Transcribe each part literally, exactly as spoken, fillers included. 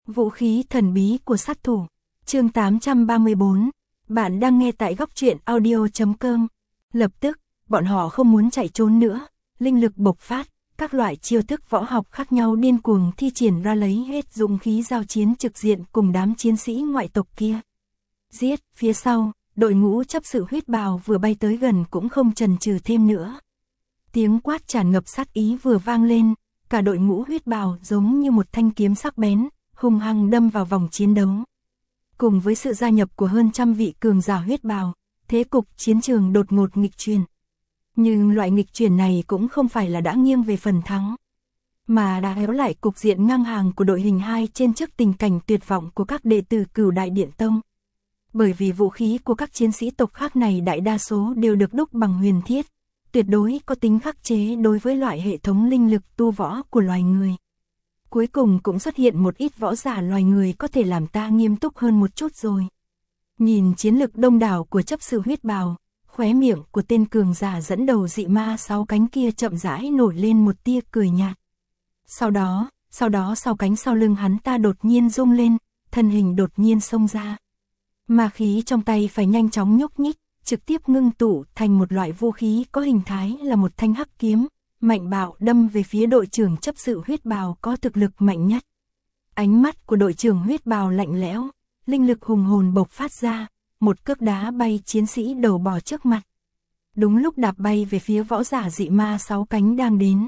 Vũ khí thần bí của sát thủ. Chương tám trăm ba mươi bốn. Bạn đang nghe tại góc truyện audio chấm com. Lập tức, bọn họ không muốn chạy trốn nữa, linh lực bộc phát, các loại chiêu thức võ học khác nhau điên cuồng thi triển ra, lấy hết dũng khí giao chiến trực diện cùng đám chiến sĩ ngoại tộc kia. Giết, phía sau, đội ngũ chấp sự huyết bào vừa bay tới gần cũng không chần chừ thêm nữa. Tiếng quát tràn ngập sát ý vừa vang lên, cả đội ngũ huyết bào giống như một thanh kiếm sắc bén, hung hăng đâm vào vòng chiến đấu. Cùng với sự gia nhập của hơn trăm vị cường giả huyết bào, thế cục chiến trường đột ngột nghịch chuyển. Nhưng loại nghịch chuyển này cũng không phải là đã nghiêng về phần thắng, mà đã kéo lại cục diện ngang hàng của đội hình hai trên trước tình cảnh tuyệt vọng của các đệ tử Cửu Đại Điện Tông. Bởi vì vũ khí của các chiến sĩ tộc khác này đại đa số đều được đúc bằng huyền thiết, tuyệt đối có tính khắc chế đối với loại hệ thống linh lực tu võ của loài người. Cuối cùng cũng xuất hiện một ít võ giả loài người có thể làm ta nghiêm túc hơn một chút rồi. Nhìn chiến lực đông đảo của chấp sự huyết bào, khóe miệng của tên cường giả dẫn đầu dị ma sáu cánh kia chậm rãi nổi lên một tia cười nhạt. Sau đó, sau đó sau cánh sau lưng hắn ta đột nhiên rung lên, thân hình đột nhiên xông ra. Ma khí trong tay phải nhanh chóng nhúc nhích, trực tiếp ngưng tụ thành một loại vũ khí có hình thái là một thanh hắc kiếm, mạnh bạo đâm về phía đội trưởng chấp sự huyết bào có thực lực mạnh nhất. Ánh mắt của đội trưởng huyết bào lạnh lẽo, linh lực hùng hồn bộc phát ra, một cước đá bay chiến sĩ đầu bò trước mặt. Đúng lúc đạp bay về phía võ giả dị ma sáu cánh đang đến.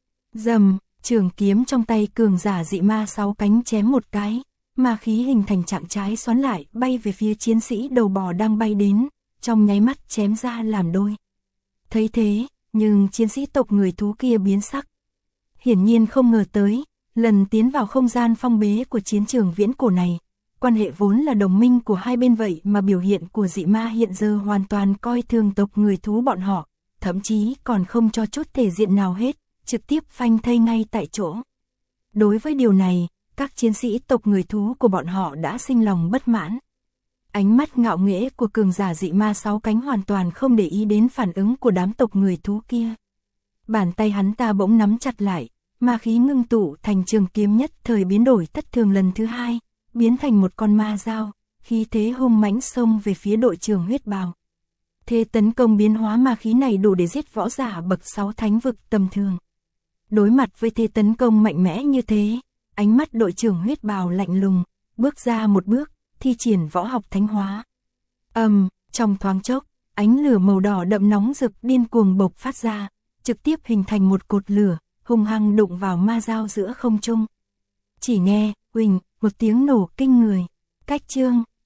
Dầm, trường kiếm trong tay cường giả dị ma sáu cánh chém một cái, ma khí hình thành trạng trái xoắn lại bay về phía chiến sĩ đầu bò đang bay đến, trong nháy mắt chém ra làm đôi. Thấy thế, nhưng chiến sĩ tộc người thú kia biến sắc. Hiển nhiên không ngờ tới, lần tiến vào không gian phong bế của chiến trường viễn cổ này, quan hệ vốn là đồng minh của hai bên vậy mà biểu hiện của dị ma hiện giờ hoàn toàn coi thường tộc người thú bọn họ, thậm chí còn không cho chút thể diện nào hết, trực tiếp phanh thây ngay tại chỗ. Đối với điều này, các chiến sĩ tộc người thú của bọn họ đã sinh lòng bất mãn. Ánh mắt ngạo nghễ của cường giả dị ma sáu cánh hoàn toàn không để ý đến phản ứng của đám tộc người thú kia. Bàn tay hắn ta bỗng nắm chặt lại, ma khí ngưng tụ thành trường kiếm nhất thời biến đổi thất thường lần thứ hai, biến thành một con ma dao, khí thế hung mãnh xông về phía đội trưởng huyết bào. Thế tấn công biến hóa ma khí này đủ để giết võ giả bậc sáu thánh vực tầm thường. Đối mặt với thế tấn công mạnh mẽ như thế, ánh mắt đội trưởng huyết bào lạnh lùng, bước ra một bước, thi triển võ học thánh hóa. Ầm, um, trong thoáng chốc, ánh lửa màu đỏ đậm nóng rực điên cuồng bộc phát ra, trực tiếp hình thành một cột lửa, hung hăng đụng vào ma dao giữa không trung. Chỉ nghe, uỳnh, một tiếng nổ kinh người. Cách chương